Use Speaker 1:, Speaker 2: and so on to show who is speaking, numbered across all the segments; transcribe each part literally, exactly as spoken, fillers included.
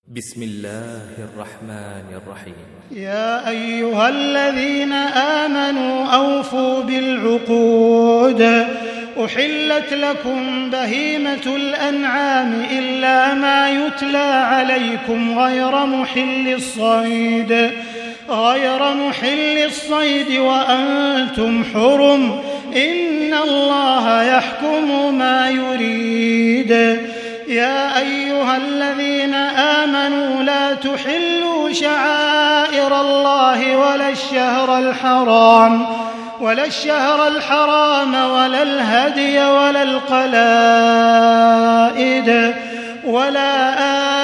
Speaker 1: بسم الله الرحمن الرحيم.
Speaker 2: يا أيها الذين آمنوا أوفوا بالعقود. أحلت لكم بهيمة الأنعام إلا ما يتلى عليكم غير محل الصيد غير محل الصيد وأنتم حرم إن الله يحكم ما يريد. يا أيها الذين آمنوا لا تحلوا شعائر الله ولا الشهر الحرام ولا الشهر الحرام ولا الهدي ولا القلائد ولا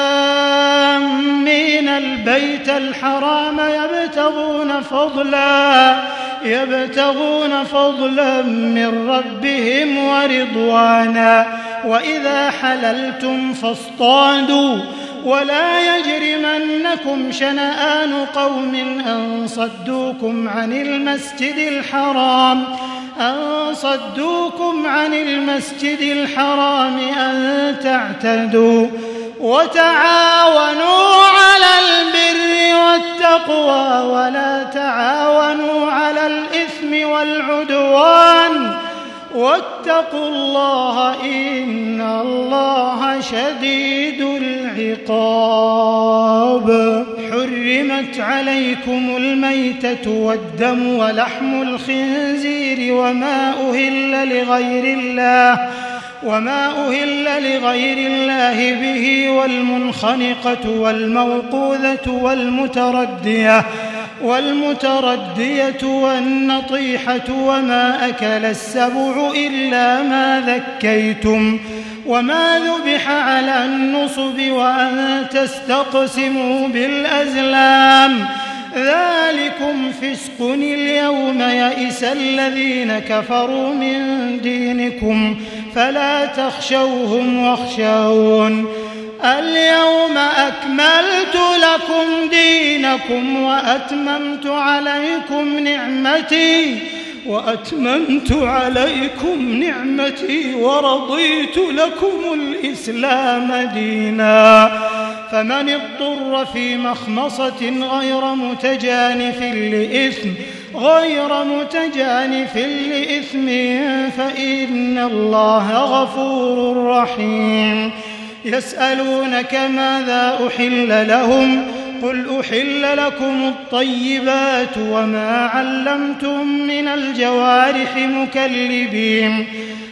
Speaker 2: آمين البيت الحرام يبتغون فضلا يبتغون فضلا من ربهم ورضوانا وإذا حللتم فاصطادوا ولا يجرمنكم شنآن قوم أن صدوكم عن المسجد الحرام أن صدوكم عن المسجد الحرام أن تعتدوا وتعاونوا على البر والتقوى ولا تعاونوا على الإثم والعدوان واتقوا الله إن الله شديد العقاب. حرمت عليكم الميتة والدم ولحم الخنزير وما أهل لغير الله وما أهل لغير الله به والمنخنقة والموقوذة والمتردية والمتردية والنطيحة وما أكل السبع إلا ما ذكيتم وما ذبح على النصب وأن تستقسموا بالأزلام ذلكم فسق. اليوم يئس الذين كفروا من دينكم فلا تخشوهم واخشون. اليوم أكملت لكم دينكم وأتممت عليكم نعمتي وأتممت عليكم نعمتي ورضيت لكم الإسلام دينا. فمن اضطر في مخمصة غير متجانف لإثم غير متجانف لإثم فإن الله غفور رحيم. يسألونك ماذا أحل لهم قل أحل لكم الطيبات وما علمتم من الجوارح مكلبين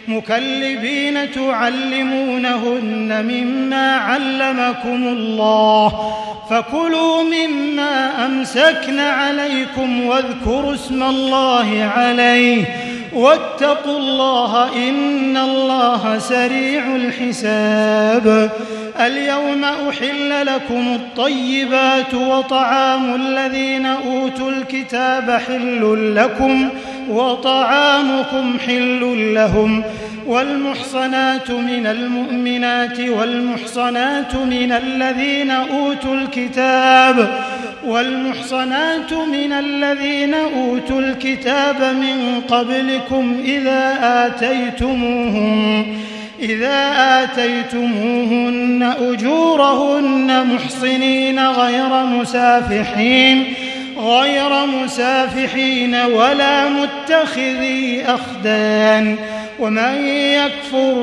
Speaker 2: مكلبين تعلمونهن مما علمكم الله فكلوا مما أمسكن عليكم واذكروا اسم الله عليه واتقوا الله إن الله سريع الحساب. اليوم أحل لكم الطيبات وطعام الذين أوتوا الكتاب حل لكم وطعامكم حل لهم والمحصنات من المؤمنات والمحصنات من الذين أوتوا الكتاب والمحصنات من الذين أوتوا الكتاب من قبلكم إذا آتيتموهم إذا آتيتموهن أجورهن محصنين غير مسافحين غير مسافحين ولا متخذي أخدان ومن يكفر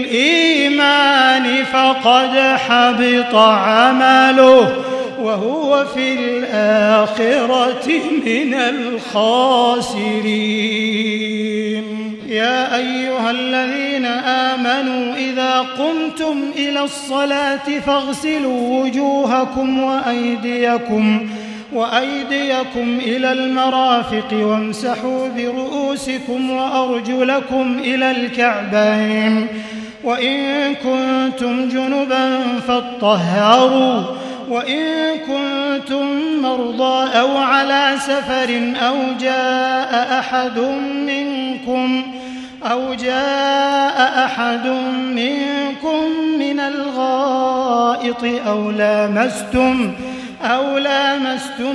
Speaker 2: بالإيمان فقد حبط عمله وهو في الآخرة من الخاسرين. يا أيها الذين آمنوا إذا قمتم إلى الصلاة فاغسلوا وجوهكم وأيديكم وأيديكم إلى المرافق وامسحوا برؤوسكم وأرجلكم إلى الكعبين وإن كنتم جنبا فاطهروا وإن كنتم مرضى أو على سفر أو جاء أحد منكم أو جاء أحد منكم من الغائط أو لامستم أو لامستم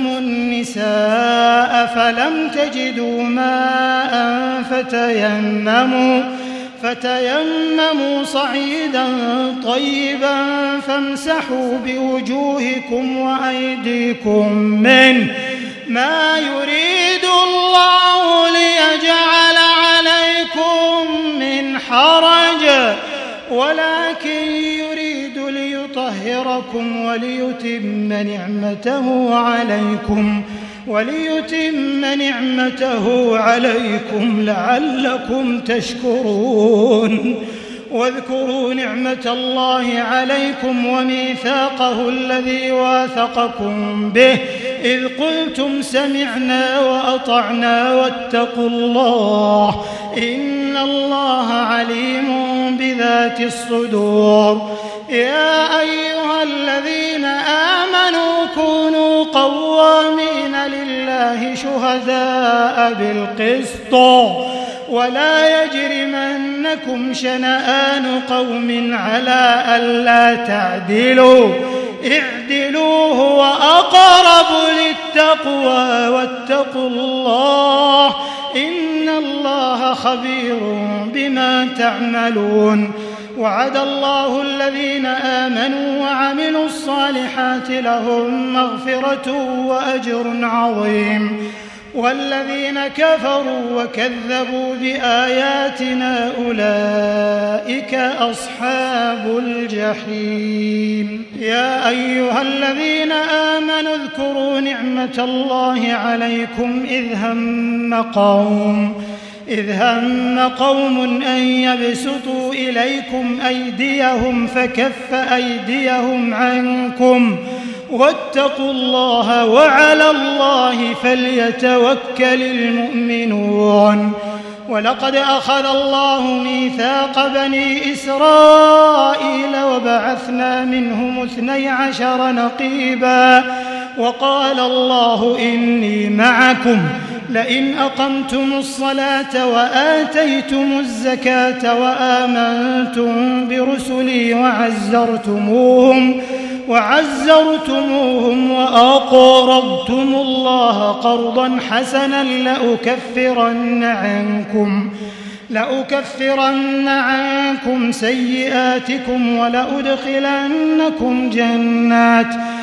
Speaker 2: النساء فلم تجدوا ماء فتيمموا فتيمموا صعيدا طيبا فامسحوا بوجوهكم وأيديكم منه ما يريد الله ليجعل عليكم من حرج ولكن يريد ليطهركم وليتم نعمته عليكم وليتم نعمته عليكم لعلكم تشكرون. واذكروا نعمة الله عليكم وميثاقه الذي واثقكم به إذ قلتم سمعنا وأطعنا واتقوا الله إن الله عليم بذات الصدور. يا أيها الذين آمنوا كونوا قوامين لله شهداء بالقسط ولا يجرمنكم شنآن قوم على ألا تعدلوا اعدلوا هو أقرب للتقوى واتقوا الله إن الله خبير بما تعملون. وعد الله الذين آمنوا وعملوا الصالحات لهم مغفرة وأجر عظيم والذين كفروا وكذبوا بآياتنا أولئك أصحاب الجحيم. يا أيها الذين آمنوا اذكروا نعمة الله عليكم إذ هم قوم إذ هم قوم أن يبسطوا إليكم أيديهم فكف أيديهم عنكم واتقوا الله وعلى الله فليتوكل المؤمنون. ولقد أخذ الله ميثاق بني إسرائيل وبعثنا منهم اثني عشر نقيبا وقال الله إني معكم لئن أقمتم الصلاة وآتيتم الزكاة وآمنتم برسلي وعزرتموهم وعزرتموهم وأقرضتم الله قرضا حسنا لأكفرن عنكم لأكفرن عنكم سيئاتكم ولأدخلنكم جنات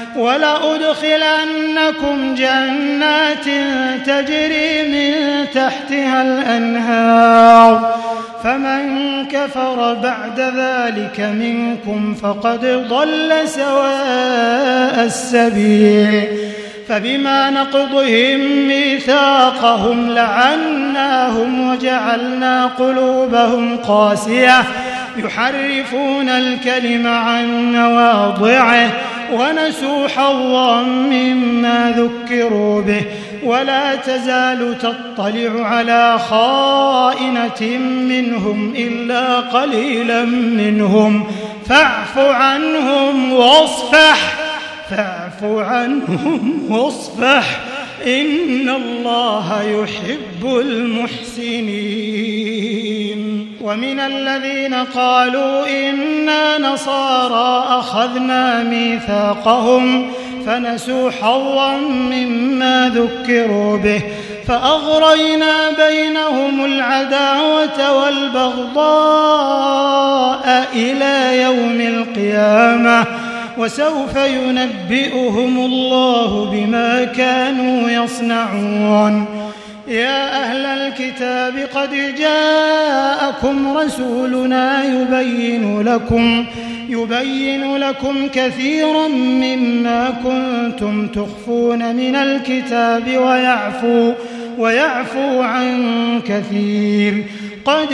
Speaker 2: ولأدخلنكم جنات تجري من تحتها الأنهار فمن كفر بعد ذلك منكم فقد ضل سواء السبيل. فبما نقضهم ميثاقهم لعناهم وجعلنا قلوبهم قاسية يحرفون الكلم عن مواضعه ونسوا حظا مما ذكروا به ولا تزال تطلع على خائنة منهم إلا قليلا منهم فاعف عنهم واصفح فاعف عنهم واصفح إن الله يحب المحسنين. ومن الذين قالوا إنا نصارى أخذنا ميثاقهم فنسوا حظا مما ذكروا به فأغرينا بينهم العداوة والبغضاء إلى يوم القيامة وسوف ينبئهم الله بما كانوا يصنعون. يا أهل الكتاب قد جاءكم رسولنا يبين لكم يبين لكم كثيرا مما كنتم تخفون من الكتاب ويعفو ويعفو عن كثير. قد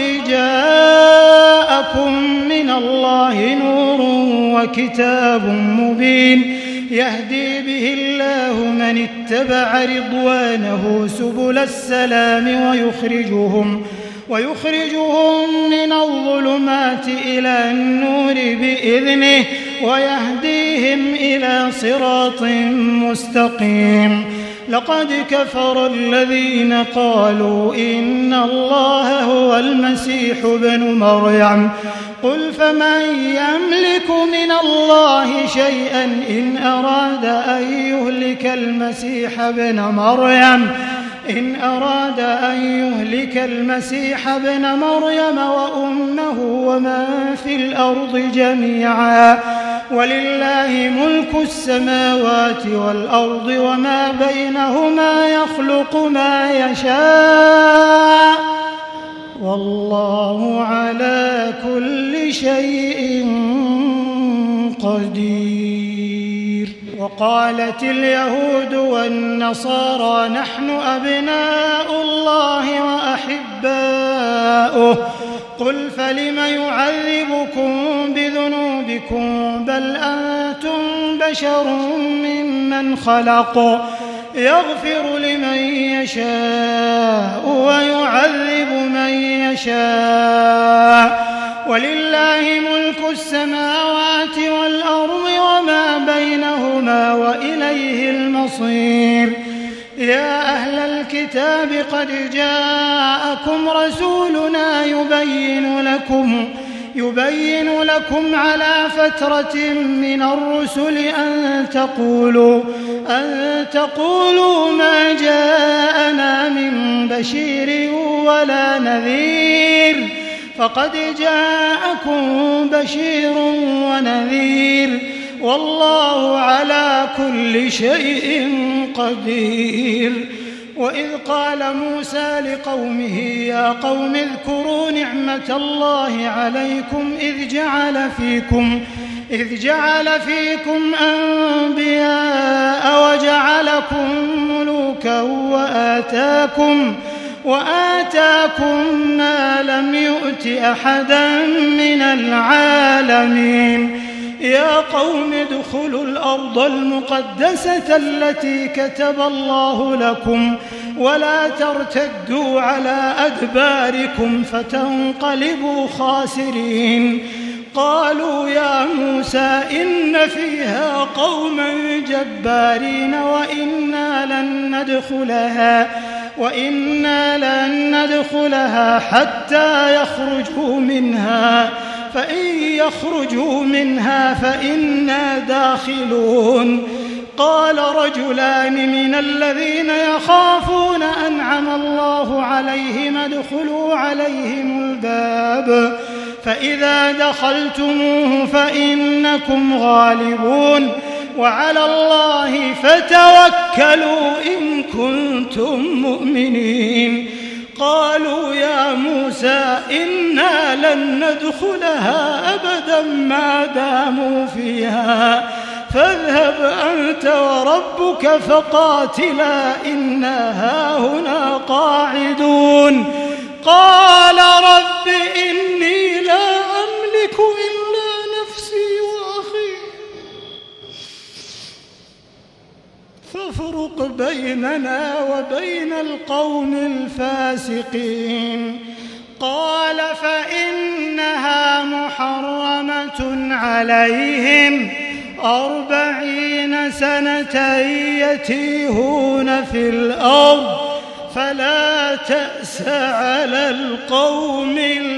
Speaker 2: جاءكم من الله نور وكتاب مبين يهدي به الله من اتبع رضوانه سبل السلام ويخرجهم ويخرجهم من الظلمات إلى النور بإذنه ويهديهم إلى صراط مستقيم. لقد كفر الذين قالوا إن الله هو المسيح ابن مريم قل فمن يملك من الله شيئا إن أراد أن يهلك المسيح ابن مريم إن أراد أن يهلك المسيح ابن مريم وأمه ومن في الأرض جميعا ولله ملك السماوات والأرض وما بينهما يخلق ما يشاء والله على كل شيء قدير. وقالت اليهود والنصارى نحن أبناء الله وأحباؤه قل فلم يعذبكم بذنوبكم بل أنتم بشر ممن خلق يغفر لمن يشاء ويعذب من يشاء ولله ملك السماوات والأرض وما بينهما وإليه المصير. يا أهل الكتاب قد جاءكم رسولنا يبين لكم يبين لكم على فترة من الرسل أن تقولوا أن تقولوا ما جاءنا من بشير ولا نذير فقد جاءكم بشير ونذير والله على كل شيء قدير. وإذ قال موسى لقومه يا قوم اذكروا نعمة الله عليكم إذ جعل فيكم إذ جعل فيكم أنبياء وجعلكم ملوكا وآتاكم وآتاكم ما لم يؤت أحدا من العالمين. يا قوم ادخلوا الأرض المقدسة التي كتب الله لكم ولا ترتدوا على أدباركم فتنقلبوا خاسرين. قالوا يا موسى إن فيها قوما جبارين وإنا لن ندخلها وإنا لن ندخلها حتى يخرجوا منها فإن يخرجوا منها فإنا داخلون. قال رجلان من الذين يخافون أنعم الله عليهم ادخلوا عليهم الباب فإذا دخلتموه فإنكم غالبون وعلى الله فتوكلوا إن كنتم مؤمنين. قالوا يا موسى إنا لن ندخلها أبدا ما داموا فيها فاذهب أنت وربك فقاتلا إنا هاهنا قاعدون. قال رب إني لا أملك إلا نفسي وأخي فافرق بيننا وبين القوم الفاسقين. قال فإنها محرمة عليهم أربعين سنة يتيهون في الأرض فلا تأس على القوم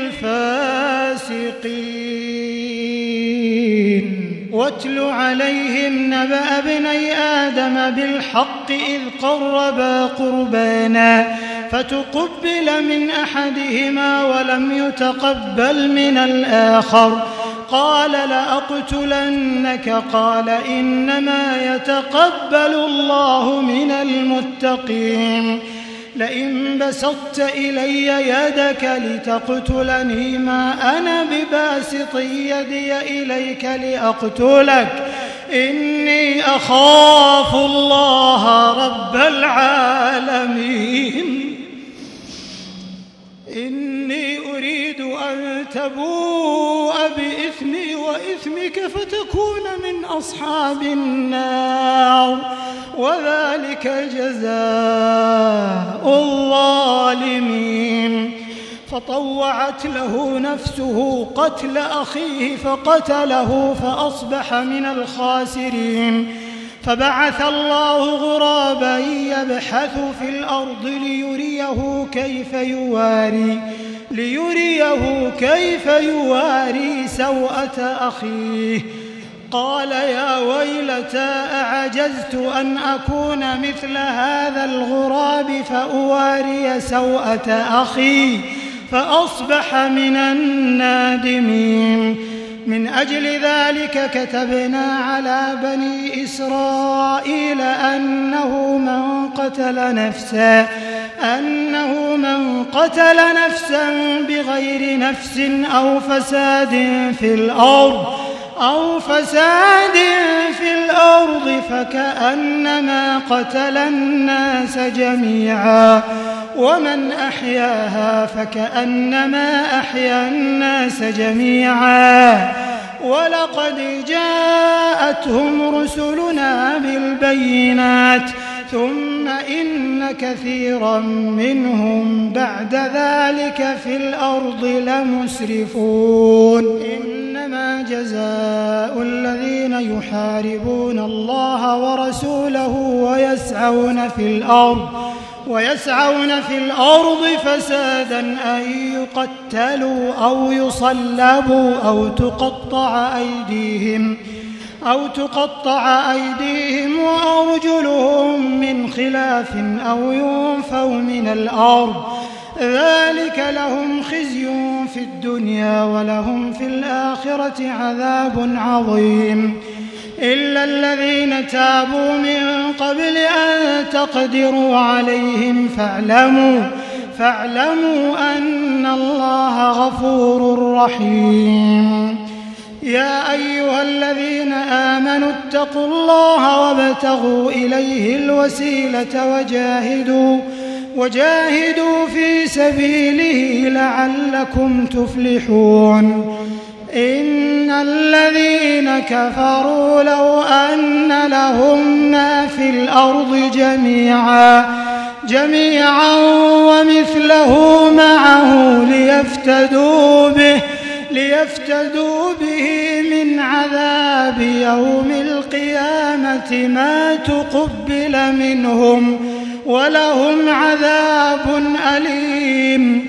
Speaker 2: الفاسقين. واتل عليهم نبأ ابني آدم بالحق إذ قربا قربانا فتقبل من أحدهما ولم يتقبل من الآخر قال لأقتلنك قال إنما يتقبل الله من المتقين. لئن بسطت إلي يدك لتقتلني ما أنا بباسط يدي إليك لأقتلك إني أخاف الله رب العالمين. إني أريد أن تبوء بإثمي وإثمك فتكون من أصحاب النار وذلك جزاء الظالمين. فطوعت له نفسه قتل أخيه فقتله فأصبح من الخاسرين. فبعث الله غرابا يبحث في الأرض ليريه كيف يواري ليريه كيف يواري سوءة أخيه قال يا ويلتى أعجزت أن أكون مثل هذا الغراب فأواري سوءة أخي فأصبح من النادمين. من أجل ذلك كتبنا على بني إسرائيل أنه من قتل نفسا أنه من قتل نفسا بغير نفس أو فساد في الأرض أو فساد في الأرض فكأنما قتل الناس جميعا ومن أحياها فكأنما أحيا الناس جميعا ولقد جاءتهم رسلنا بالبينات ثم إن كثيرا منهم بعد ذلك في الأرض لمسرفون. إنما جزاء الذين يحاربون الله ورسوله ويسعون في الأرض ويسعون في الأرض فسادا أن يقتلوا أو يصلبوا أو تقطع أيديهم أو تقطع أيديهم وأرجلهم من خلاف أو ينفوا من الأرض ذلك لهم خزي في الدنيا ولهم في الآخرة عذاب عظيم. إلا الذين تابوا من قبل أن تقدروا عليهم فاعلموا فاعلموا أن الله غفور رحيم. يا أيها الذين آمنوا اتقوا الله وابتغوا إليه الوسيلة وجاهدوا وجاهدوا في سبيله لعلكم تفلحون. إن الذين كفروا لو أن لهم ما في الأرض جميعا جميعا ومثله معه ليفتدوا به ليفتدوا به من عذاب يوم القيامة ما تقبل منهم ولهم عذاب أليم.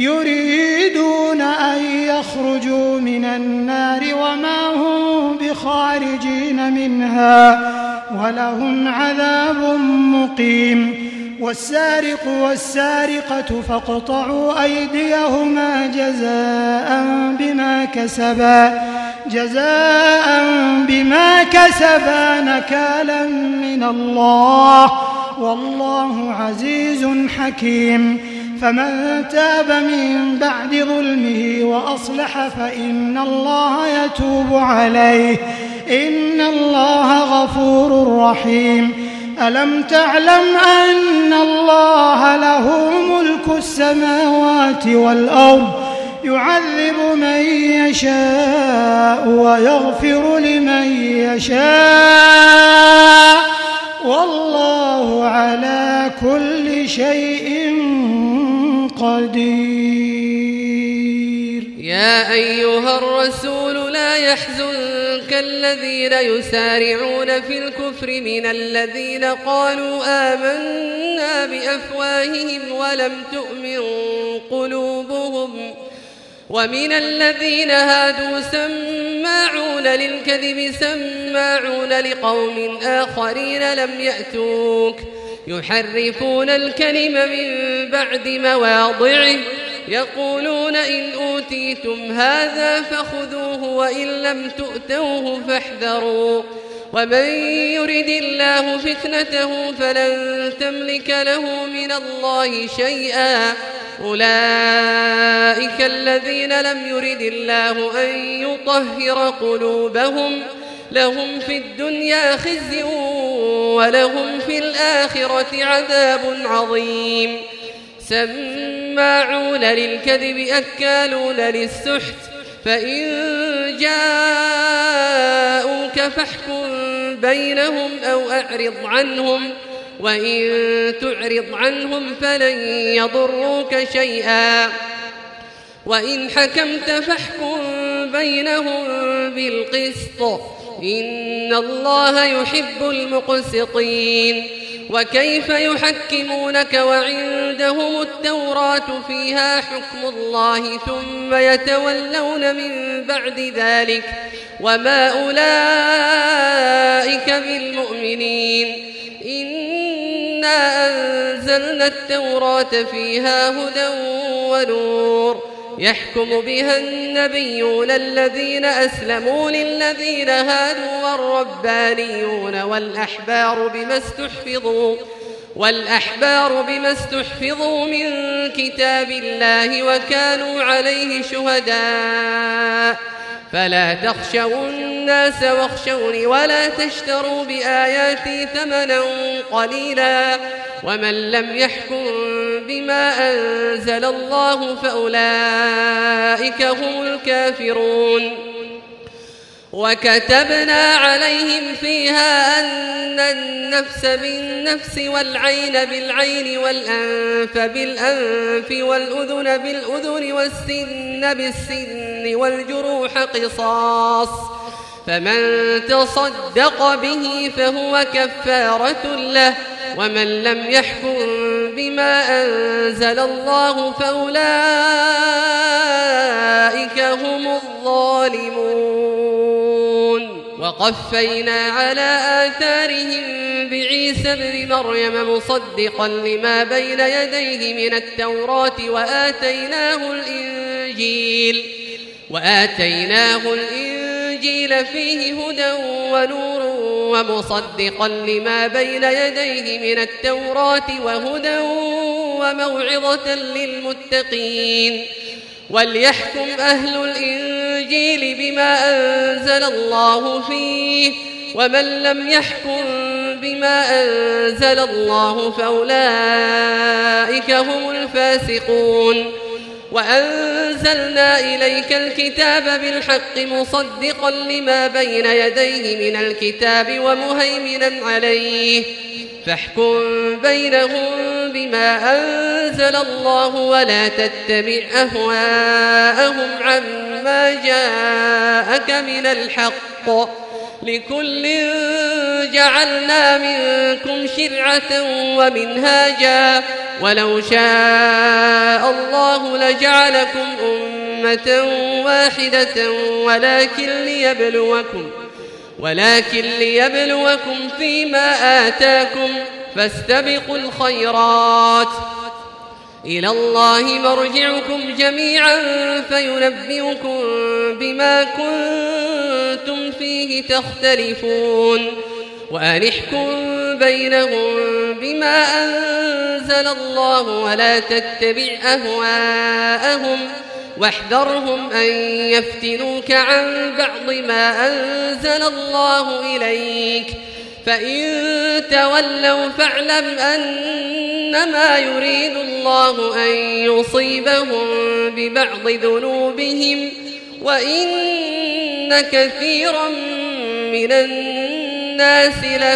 Speaker 2: يريدون أن يخرجوا من النار وما هم بخارجين منها ولهم عذاب مقيم. والسارق والسارقة فاقطعوا أيديهما جزاء بما كسبا جزاء بما كسبا نكالا من الله والله عزيز حكيم. فمن تاب من بعد ظلمه وأصلح فإن الله يتوب عليه إن الله غفور رحيم. ألم تعلم أن الله له ملك السماوات والأرض يعذب من يشاء ويغفر لمن يشاء والله على كل شيء قدير.
Speaker 3: يا أيها الرسول لا يحزنك الذين يسارعون في الكفر من الذين قالوا آمنا بأفواههم ولم تؤمن قلوبهم ومن الذين هادوا سماعون للكذب سماعون لقوم آخرين لم يأتوك يحرفون الكلم من بعد مواضعه يقولون إن أوتيتم هذا فخذوه وإن لم تؤتوه فاحذروا ومن يرد الله فتنته فلن تملك له من الله شيئا أولئك الذين لم يرد الله أن يطهر قلوبهم لهم في الدنيا خزي ولهم في الآخرة عذاب عظيم. سماعون للكذب أكالون للسحت فإن جاءوك فاحكم بينهم أو أعرض عنهم وإن تعرض عنهم فلن يضروك شيئا وإن حكمت فاحكم بينهم بالقسط إن الله يحب المقسطين. وكيف يحكمونك وعندهم التوراة فيها حكم الله ثم يتولون من بعد ذلك وما أولئك بالمؤمنين. إنا أنزلنا التوراة فيها هدى ونور يحكم بها النبيون الذين أسلموا للذين هادوا والربانيون والأحبار بما استحفظوا والأحبار بما استحفظوا من كتاب الله وكانوا عليه شهداء. فلا تخشوا الناس واخشوني ولا تشتروا بآياتي ثمنا قليلا ومن لم يحكم بما أنزل الله فأولئك هم الكافرون. وكتبنا عليهم فيها أن النفس بالنفس والعين بالعين والأنف بالأنف والأذن بالأذن والسن بالسن والجروح قصاص فمن تصدق به فهو كفارة له ومن لم يحكم بما أنزل الله فأولئك هم الظالمون. وقفينا على آثارهم بعيسى ابن مريم مصدقا لما بين يديه من التوراة وآتيناه الإنجيل وآتيناه الإنجيل فيه هدى ونور ومصدقا لما بين يديه من التوراة وهدى وموعظة للمتقين. وليحكم أهل الإنجيل بما أنزل الله فيه ومن لم يحكم بما أنزل الله فأولئك هم الفاسقون. وأنزلنا إليك الكتاب بالحق مصدقا لما بين يديه من الكتاب ومهيمنا عليه فاحكم بينهم بما أنزل الله ولا تتبع أهواءهم عما جاءك من الحق لكل جعلنا منكم شرعة ومنهاجا ولو شاء الله لجعلكم أمة واحدة ولكن ليبلوكم ولكن ليبلوكم فيما آتاكم فاستبقوا الخيرات إلى الله مرجعكم جميعا فينبئكم بما كنتم فيه تختلفون. وأن احكم بينهم بما أنزل الله ولا تتبع أهواءهم واحذرهم أن يفتنوك عن بعض ما أنزل الله إليك فإن تولوا فاعلم أنما يريد الله أن يصيبهم ببعض ذنوبهم وإن كثيرا من الناس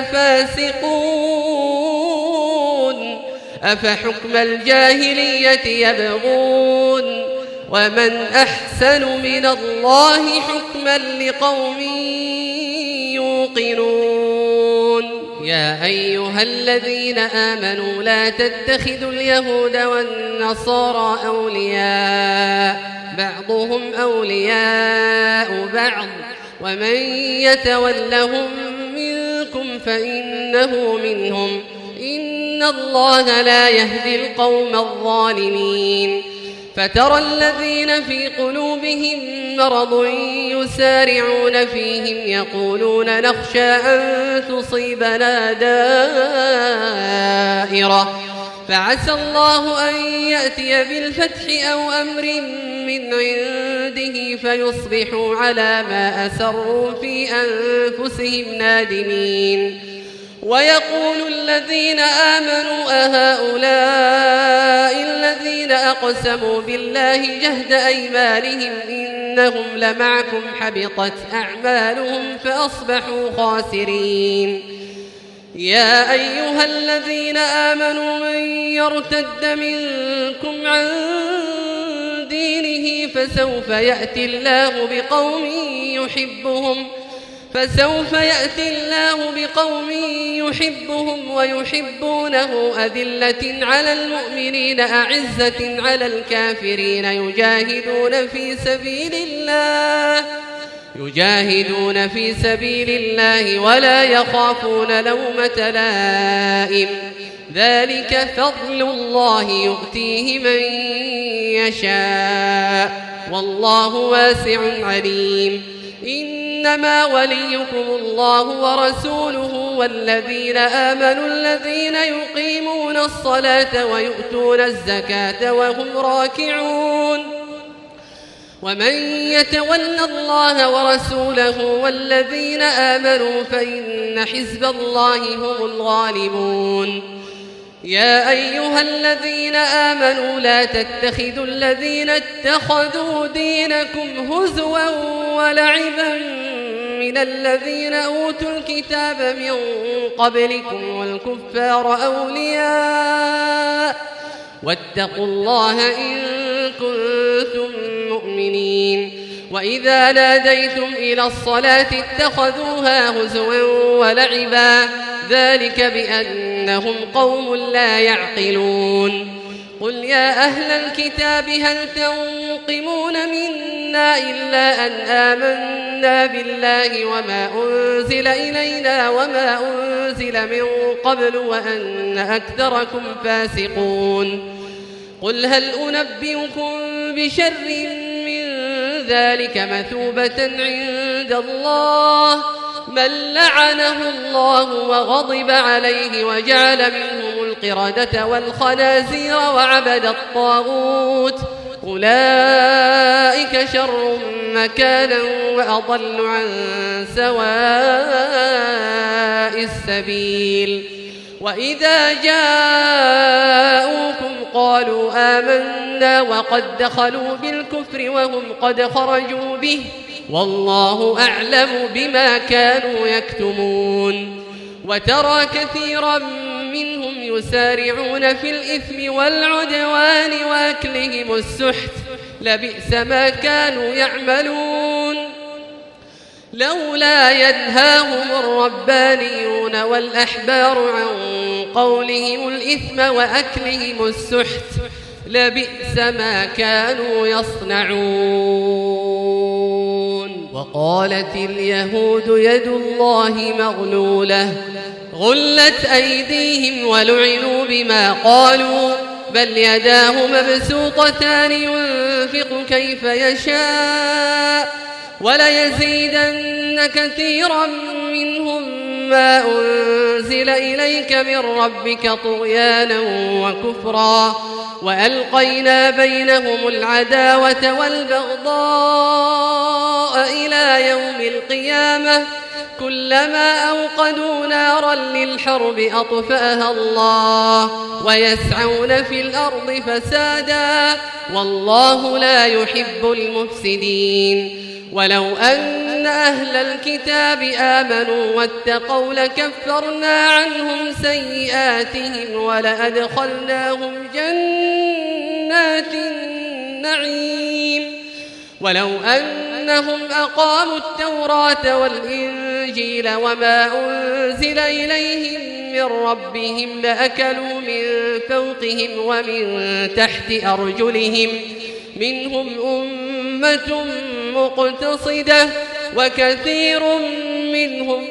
Speaker 3: لفاسقون. أفحكم الجاهلية يبغون ومن أحسن من الله حكما لقوم يوقنون. يا أيها الذين آمنوا لا تتخذوا اليهود والنصارى أولياء بعضهم أولياء بعض ومن يتولهم منكم فإنه منهم إن الله لا يهدي القوم الظالمين. فترى الذين في قلوبهم مرض يسارعون فيهم يقولون نخشى أن تصيبنا دائرة فعسى الله أن يأتي بالفتح أو أمر من عنده فيصبحوا على ما أسروا في أنفسهم نادمين. ويقول الذين آمنوا أهؤلاء الذين أقسموا بالله جهد أيمانهم إنهم لمعكم حبطت أعمالهم فأصبحوا خاسرين. يا أيها الذين آمنوا من يرتد منكم عن دينه فسوف يأتي الله بقوم يحبهم فسوف يأتي الله بقوم يحبهم ويحبونه أذلة على المؤمنين أعزة على الكافرين يجاهدون في سبيل الله يجاهدون في سبيل الله ولا يخافون لومة لائم ذلك فضل الله يؤتيه من يشاء والله واسع عليم إنما وليكم الله ورسوله والذين آمنوا الذين يقيمون الصلاة ويؤتون الزكاة وهم راكعون ومن يتول الله ورسوله والذين آمنوا فإن حزب الله هم الغالبون يا أيها الذين آمنوا لا تتخذوا الذين اتخذوا دينكم هزوا ولعبا من الذين أوتوا الكتاب من قبلكم والكفار أولياء واتقوا الله إن كنتم مؤمنين وإذا ناديتم إلى الصلاة اتخذوها هزوا ولعبا ذلك بأنهم قوم لا يعقلون قل يا أهل الكتاب هل تنقمون منا إلا أن آمنا بالله وما أنزل إلينا وما أنزل من قبل وأن أكثركم فاسقون قل هل أنبئكم بشر من ذلك مثوبة عند الله من لعنه الله وغضب عليه وجعل منهم القردة والخنازير وعبد الطاغوت أولئك شر مكانا وأضل عن سواء السبيل وإذا جاءوكم قالوا آمنا وقد دخلوا بالكفر وهم قد خرجوا به والله أعلم بما كانوا يكتمون وترى كثيرا منهم يسارعون في الإثم والعدوان وأكلهم السحت لبئس ما كانوا يعملون لولا ينهاهم الربانيون والأحبار عن قولهم الإثم وأكلهم السحت لبئس ما كانوا يصنعون وقالت اليهود يد الله مغلولة غلت أيديهم ولعنوا بما قالوا بل يداه مبسوطتان ينفق كيف يشاء وليزيدن كثيرا منهم ما أنزل إليك من ربك طغيانا وكفرا وألقينا بينهم العداوة والبغضاء إلى يوم القيامة كلما أوقدوا نارا للحرب أطفأها الله ويسعون في الأرض فسادا والله لا يحب المفسدين ولو أن أهل الكتاب آمنوا واتقوا لكفرنا عنهم سيئاتهم ولأدخلناهم جنات النعيم ولو أنهم أقاموا التوراة والإنجيل وما أنزل إليهم من ربهم لأكلوا من فوقهم ومن تحت أرجلهم منهم أمة مقتصدة وكثير منهم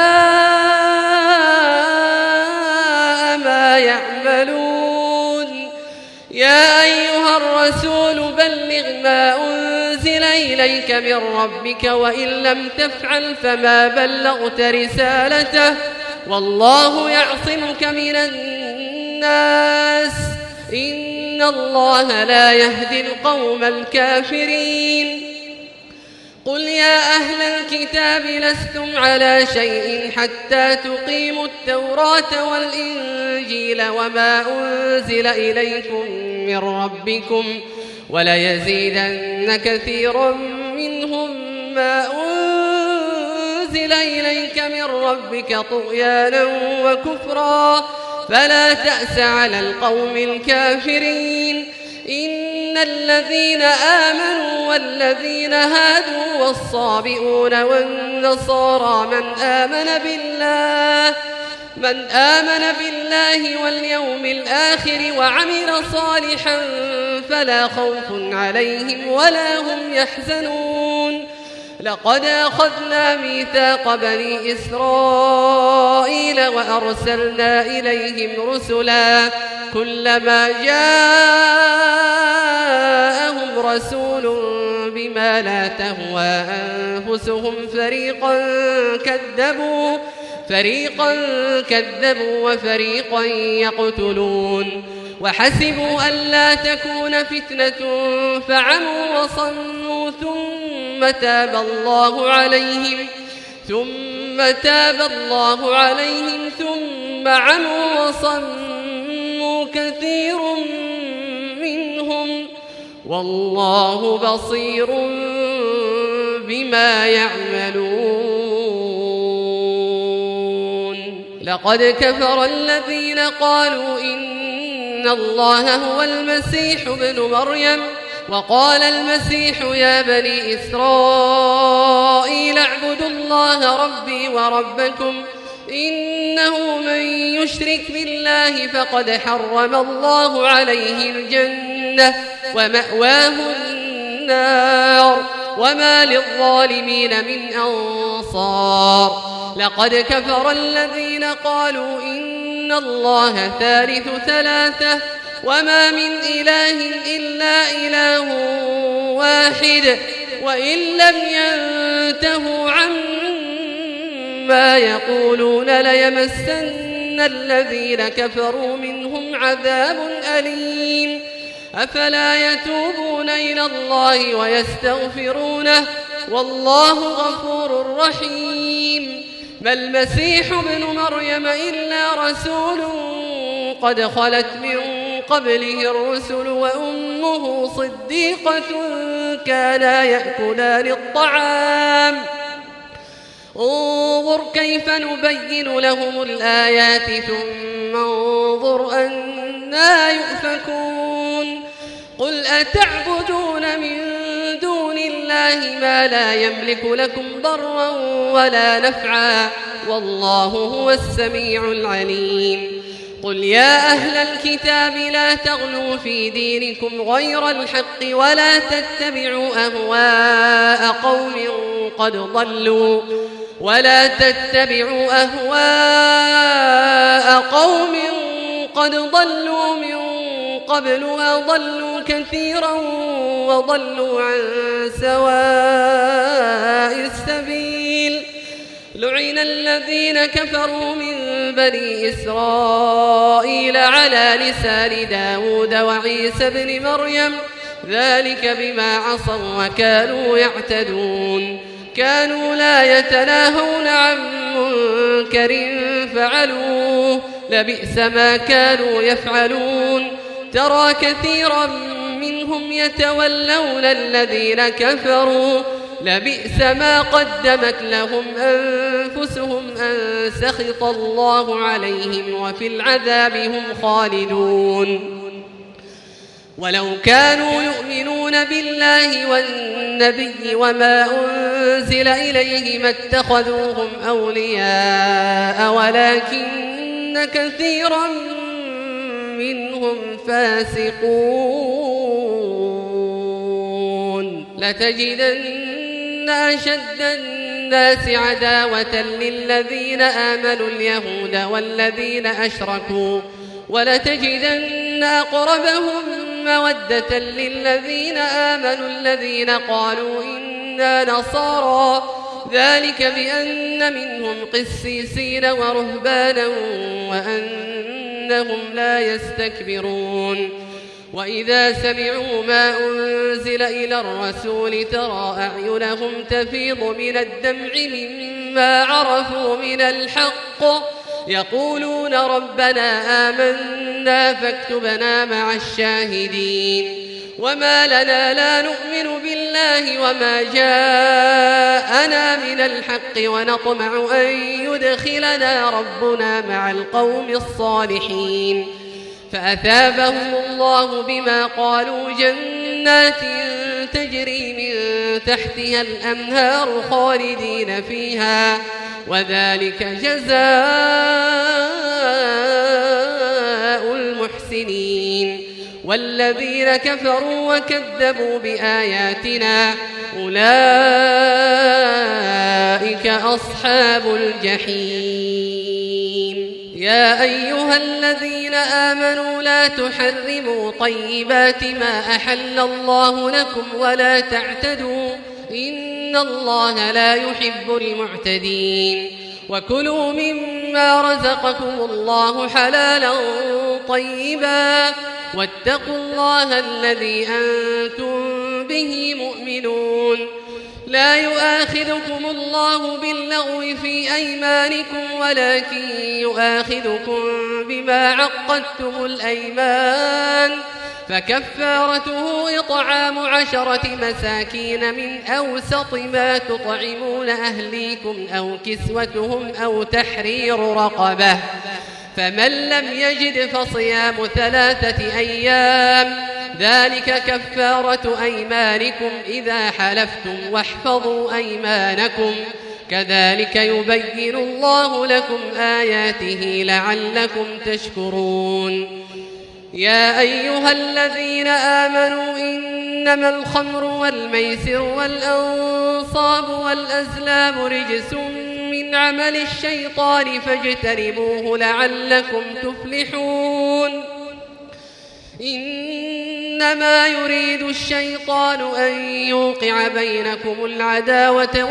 Speaker 3: ساء ما يعملون يا أيها الرسول بلغ ما أنزل إليك من ربك وإن لم تفعل فما بلغت رسالته والله يعصمك من الناس إن الله لا يهدي القوم الكافرين قل يا أهل الكتاب لستم على شيء حتى تقيموا التوراة والإنجيل وما أنزل إليكم من ربكم وليزيدن كثيرا منهم ما أنزل إليك من ربك طغيانا وكفرا فلا تأس على القوم الكافرين إن الذين آمنوا والذين هادوا والصابئون والنصارى من آمن بالله من آمن بالله واليوم الآخر وعمل صالحا فلا خوف عليهم ولا هم يحزنون لقد أخذنا ميثاق بني إسرائيل وأرسلنا إليهم رسلا كلما جاءهم رسول بما لا تهوى أنفسهم فريقا كذبوا فريقا كذبوا وفريقا يقتلون وحسبوا ألا تكون فتنة فعموا وصموا ثم تاب الله عليهم ثم تاب الله عليهم ثم عموا وصموا كثير منهم والله بصير بما يعملون لقد كفر الذين قالوا إن الله هو المسيح ابن مريم وقال المسيح يا بني إسرائيل اعبدوا الله ربي وربكم إنه من يشرك بالله فقد حرم الله عليه الجنة ومأواه النار وما للظالمين من أنصار لقد كفر الذين قالوا إن الله ثالث ثلاثة وما من إله إلا إله واحد وإن لم ينتهوا عما يقولون ليمسن الذين كفروا منهم عذاب أليم أفلا يتوبون إلى الله ويستغفرونه والله غفور رحيم ما المسيح ابن مريم إلا رسول قد خلت من قبله الرسل وأمه صديقة كانا يأكلان الطعام انظر كيف نبين لهم الآيات ثم انظر أنا يؤفكون قل أتعبدون من دون الله ما لا يملك لكم ضرا ولا نفعا والله هو السميع العليم قل يا أهل الكتاب لا تغلوا في دينكم غير الحق ولا تتبعوا أهواء قوم قد ضلوا ولا تتبعوا أهواء قوم قد ضلوا من قبل وضلوا كثيرا وضلوا عن سواء السبيل لعن الذين كفروا من بني إسرائيل على لسان داود وعيسى بن مريم ذلك بما عصوا وكانوا يعتدون كانوا لا يتناهون عن منكر فعلوه لبئس ما كانوا يفعلون ترى كثيرا منهم يتولون الذين كفروا لبئس ما قدمت لهم أنفسهم أن سخط الله عليهم وفي العذاب هم خالدون ولو كانوا يؤمنون بالله والنبي وما أنزل إليه ما اتخذوهم أولياء ولكن كثيرا منهم فاسقون لتجدن أشد الناس عداوة للذين آمنوا اليهود والذين أشركوا ولتجدن أقربهم مودة للذين آمنوا الذين قالوا إنا نصارى ذلك بأن منهم قسيسين ورهبانا وأنهم لا يستكبرون وإذا سمعوا ما أنزل إلى الرسول ترى أعينهم تفيض من الدمع مما عرفوا من الحق يقولون ربنا آمنا فاكتبنا مع الشاهدين وما لنا لا نؤمن بالله وما جاءنا من الحق ونطمع أن يدخلنا ربنا مع القوم الصالحين فأثابهم الله بما قالوا جنات جنات تجري من تحتها الأنهار خالدين فيها وذلك جزاء المحسنين والذين كفروا وكذبوا بآياتنا أولئك أصحاب الجحيم يا أيها الذين آمنوا لا تحرموا طيبات ما أحل الله لكم ولا تعتدوا إن الله لا يحب المعتدين وكلوا مما رزقكم الله حلالا طيبا واتقوا الله الذي أنتم به مؤمنون لا يؤاخذكم الله باللغو في أيمانكم ولكن يؤاخذكم بما عقدتم الأيمان فكفارته إطعام عشرة مساكين من أوسط ما تطعمون أهليكم أو كسوتهم أو تحرير رقبة فمن لم يجد فصيام ثلاثة أيام ذلك كفارة أيمانكم إذا حلفتم واحفظوا أيمانكم كذلك يبين الله لكم آياته لعلكم تشكرون يا أيها الذين آمنوا إنما الخمر والميسر والأنصاب والأزلام رجس من عمل الشيطان فاجتنبوه لعلكم تفلحون إنما يريد الشيطان أن يوقع بينكم العداوة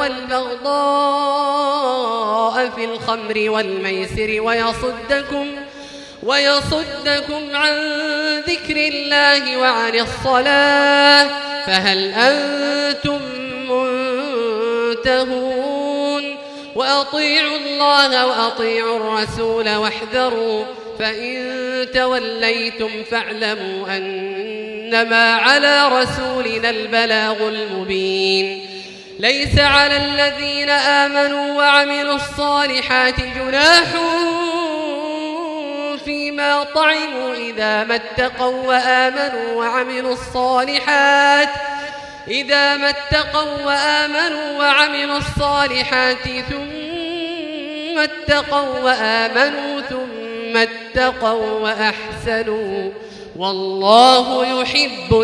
Speaker 3: والبغضاء في الخمر والميسر ويصدكم ويصدكم عن ذكر الله وعن الصلاة فهل أنتم منتهون وأطيعوا الله وأطيعوا الرسول واحذروا فإن توليتم فاعلموا أنما على رسولنا البلاغ المبين ليس على الذين آمنوا وعملوا الصالحات جناح فيما طعموا إذا ما اتقوا وآمنوا وعملوا الصالحات إذا ما اتقوا وآمنوا وعملوا الصالحات ثم اتقوا وآمنوا ثم اتقوا وأحسنوا والله يحب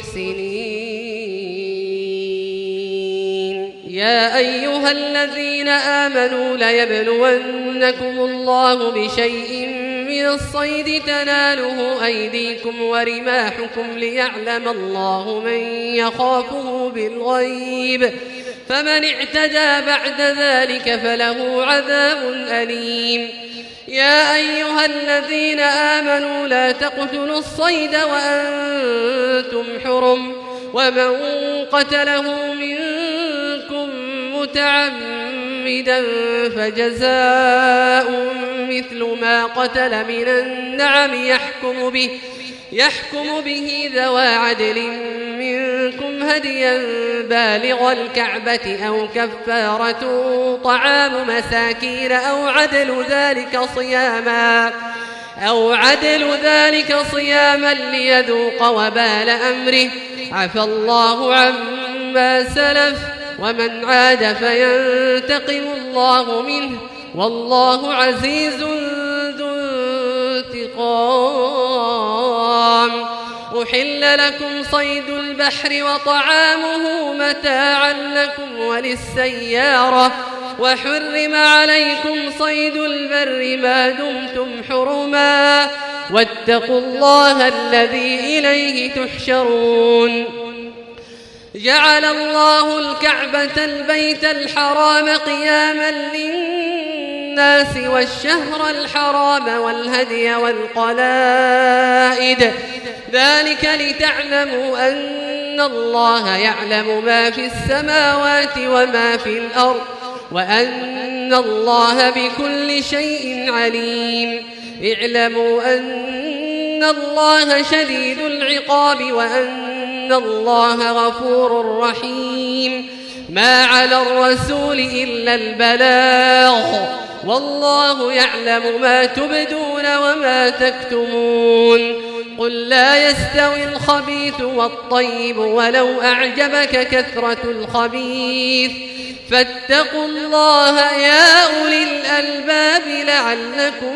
Speaker 3: المحسنين يا أيها الذين آمنوا ليبلونكم الله بشيء من الصيد تناله أيديكم ورماحكم ليعلم الله من يخافه بالغيب فمن اعتدى بعد ذلك فله عذاب أليم يا أيها الذين آمنوا لا تقتلوا الصيد وأنتم حرم ومن قتله منكم متعمدا فجزاء مثل ما قتل من النعم يحكم به يحكم به ذوى عدل منكم هديا بالغ الكعبة أو كفارة طعام مساكين أو عدل ذلك صياما أو عدل ذلك صياما ليذوق وبال أمره عفى الله عما سلف ومن عاد فينتقم الله منه والله عزيز ذو انتقام أحل لكم صيد البحر وطعامه متاعا لكم وللسيارة وحرم عليكم صيد البر ما دمتم حرما واتقوا الله الذي إليه تحشرون جعل الله الكعبة البيت الحرام قياما للناس والشهر الحرام والهدي والقلائد ذلك لتعلموا أن الله يعلم ما في السماوات وما في الأرض وأن الله بكل شيء عليم اعلموا أن الله شديد العقاب وأن الله غفور رحيم ما على الرسول إلا البلاغ والله يعلم ما تبدون وما تكتمون قل لا يستوي الخبيث والطيب ولو أعجبك كثرة الخبيث فاتقوا الله يا أولي الألباب لعلكم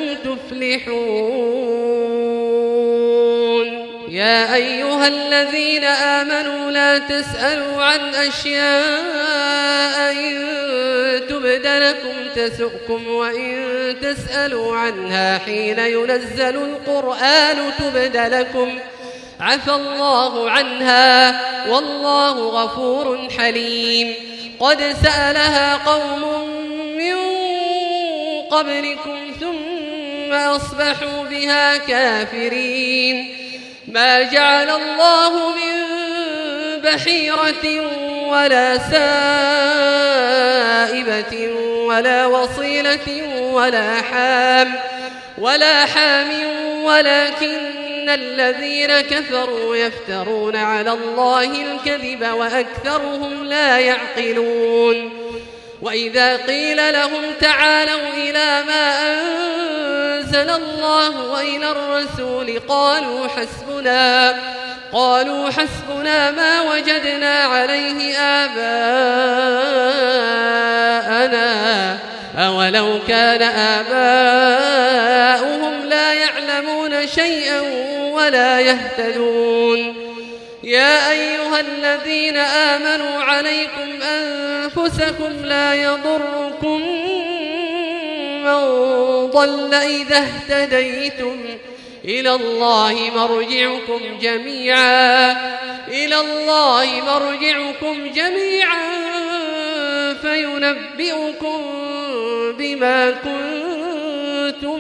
Speaker 3: تفلحون. يا أيها الذين آمنوا لا تسألوا عن أشياء إن تبد لكم تسؤكم وإن تسألوا عنها حين ينزل القرآن تبد لكم عفى الله عنها والله غفور حليم. قد سألها قوم من قبلكم ثم أصبحوا بها كافرين. ما جعل الله من بحيرة ولا سائبة ولا وصيلة ولا حام ولا حام ولكن الذين كفروا يفترون على الله الكذب وأكثرهم لا يعقلون. وإذا قيل لهم تعالوا إلى ما أنزل الله وإلى الرسول قالوا حسبنا قالوا حسبنا ما وجدنا عليه آباءنا أولو كان آباؤهم لا يعلمون شيئا ولا يهتدون. يا أيها الذين آمنوا عليكم أنفسكم لا يضركم من ضل إذا اهتديتم إلى الله مرجعكم جميعا إلى الله مرجعكم جميعا فينبئكم بما كنتم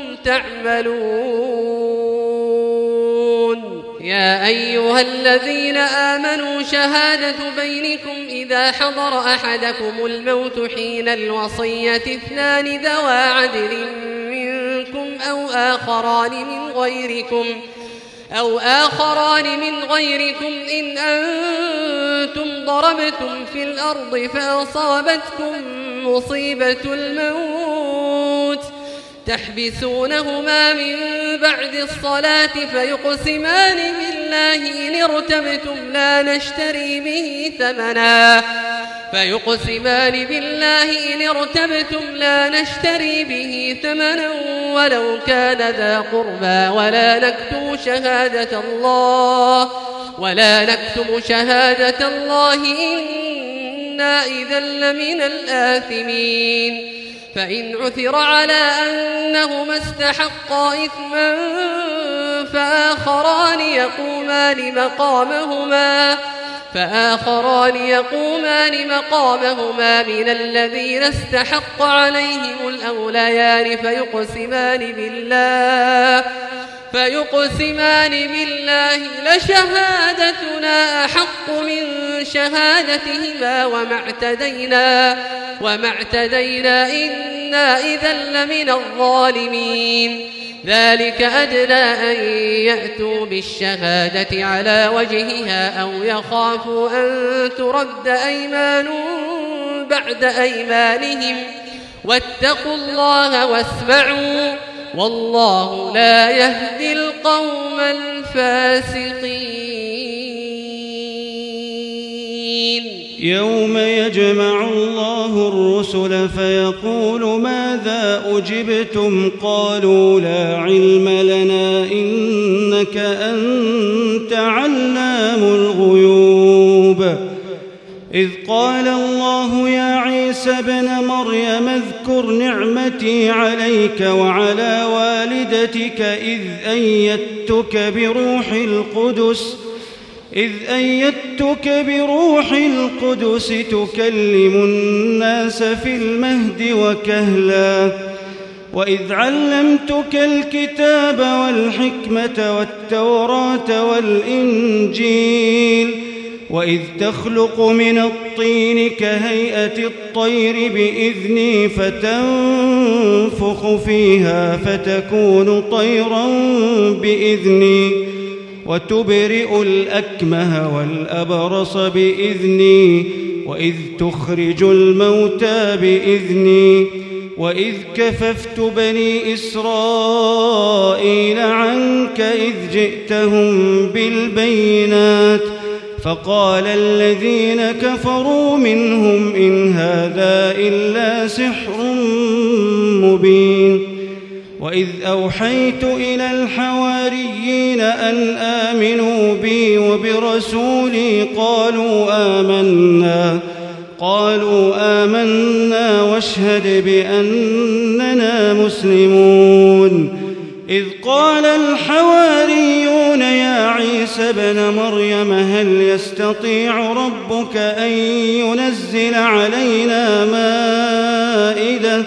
Speaker 3: تعملون. يا أيها الذين آمنوا شهادة بينكم إذا حضر أحدكم الموت حين الوصية اثنان ذوى عدل منكم أو آخران من غيركم أو آخران من غيركم إن أنتم ضربتم في الأرض فأصابتكم مصيبة الموت تحبسونهما من بعد الصلاة فيقسمان بالله إن ارتبتم لا نشتري به ثمنا فيقسمان بالله إن ارتبتم لا نشتري به ثمنا ولو كان ذا قربى ولا نكتم شهادة الله ولا نكتم شهادة الله إنا إذا لمن الآثمين. فإن عثر على أنهما استحقا إثما فآخران يقومان مقامهما فآخران يقومان مقامهما من الذين استحق عليهم الأوليان فيقسمان بالله فيقسمان بالله لشهادتنا أحق من شهادتهما وما اعتدينا وما اعتدينا إنا إذا لمن الظالمين. ذلك أدنى أن يأتوا بالشهادة على وجهها أو يخافوا أن ترد أيمان بعد أيمانهم واتقوا الله واسمعوا والله لا يهدي القوم الفاسقين.
Speaker 4: يوم يجمع الله الرسل فيقول ماذا أجبتم قالوا لا علم لنا إنك أنت علام الغيوب. إذ قال الله يا عيسى ابن مريم اذكر نعمتي عليك وعلى والدتك إذ أيدتك بروح القدس إذ أيدتك بروح القدس تكلم الناس في المهد وكهلا وإذ علمتك الكتاب والحكمة والتوراة والإنجيل وإذ تخلق من الطين كهيئة الطير بإذني فتنفخ فيها فتكون طيرا بإذني وتبرئ الأكمه والأبرص بإذني وإذ تخرج الموتى بإذني وإذ كففت بني إسرائيل عنك إذ جئتهم بالبينات فقال الذين كفروا منهم إن هذا إلا سحر مبين وإذ أوحيت إلى الحواريين أن آمنوا بي وبرسولي قالوا آمنا قالوا آمنا واشهد بأننا مسلمون إذ قال الحواريون يا عيسى ابن مريم هل يستطيع ربك أن ينزل علينا مائدة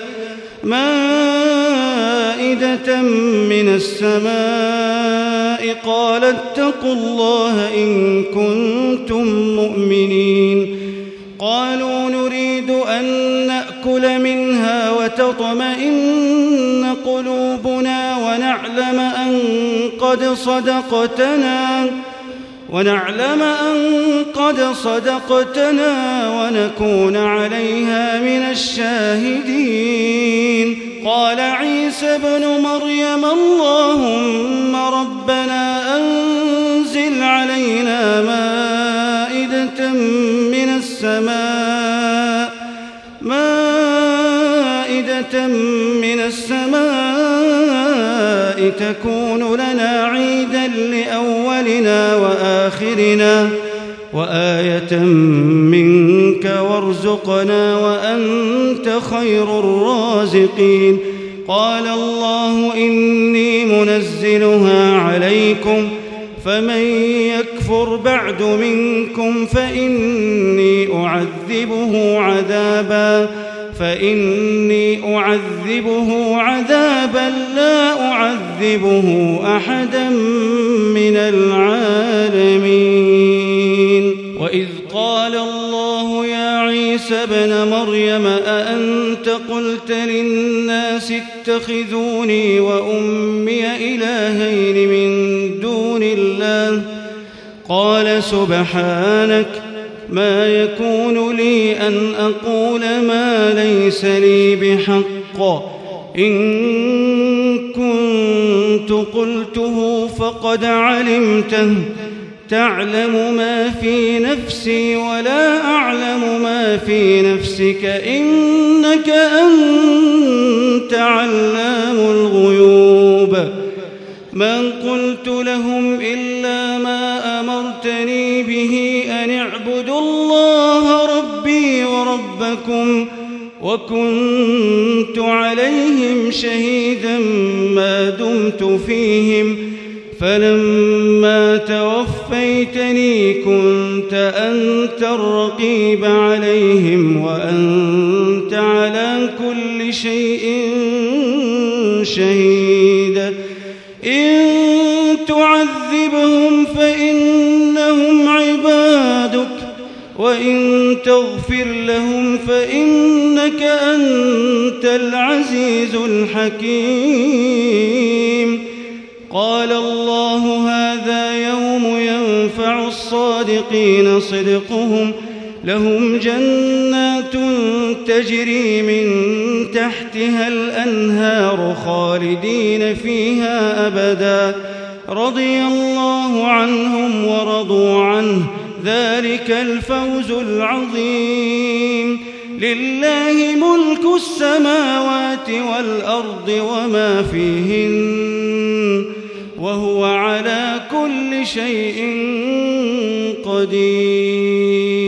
Speaker 4: مائدة من السماء قال اتقوا الله إن كنتم مؤمنين قالوا نريد أن نأكل منها وتطمئن قلوبنا ونعلم أن قد صدقتنا ونعلم أن قد صدقتنا ونكون عليها من الشاهدين قال عيسى ابن مريم اللهم ربنا أنزل علينا مائدة من السماء مائدة من السماء تكون لنا عيدا لأولنا وآخرنا وآية منك وارزقنا وأنت خير الرازقين قال الله إني منزلها عليكم فمن يكفر بعد منكم فإني أعذبه عذابا فإني أعذبه عذابا لا أعذبه أحدا من العالمين وإذ قال الله يا عيسى ابن مريم أأنت قلت للناس اتخذوني وأمي إلهين من دون الله قال سبحانك ما يكون لي أن أقول ما ليس لي بحق إن كنت قلته فقد علمته تعلم ما في نفسي ولا أعلم ما في نفسك إنك أنت علام الغيوب ما قلت لهم إلا ما أمرتني به أن اعبدوا الله ربي وربكم وكنت عليهم شهيدا ما دمت فيهم فلما توفيتني كنت أنت الرقيب عليهم وأنت على كل شيء شهيد إن تعذبهم فإنهم عبادك وإن تغفر لهم فإنك أنت العزيز الحكيم قال الله هذا يوم ينفع الصادقين صدقهم لهم جنات تجري من تحتها الأنهار خالدين فيها أبدا رضي الله عنهم ورضوا عنه ذلك الفوز العظيم لله ملك السماوات والأرض وما فيهن وهو على كل شيء قدير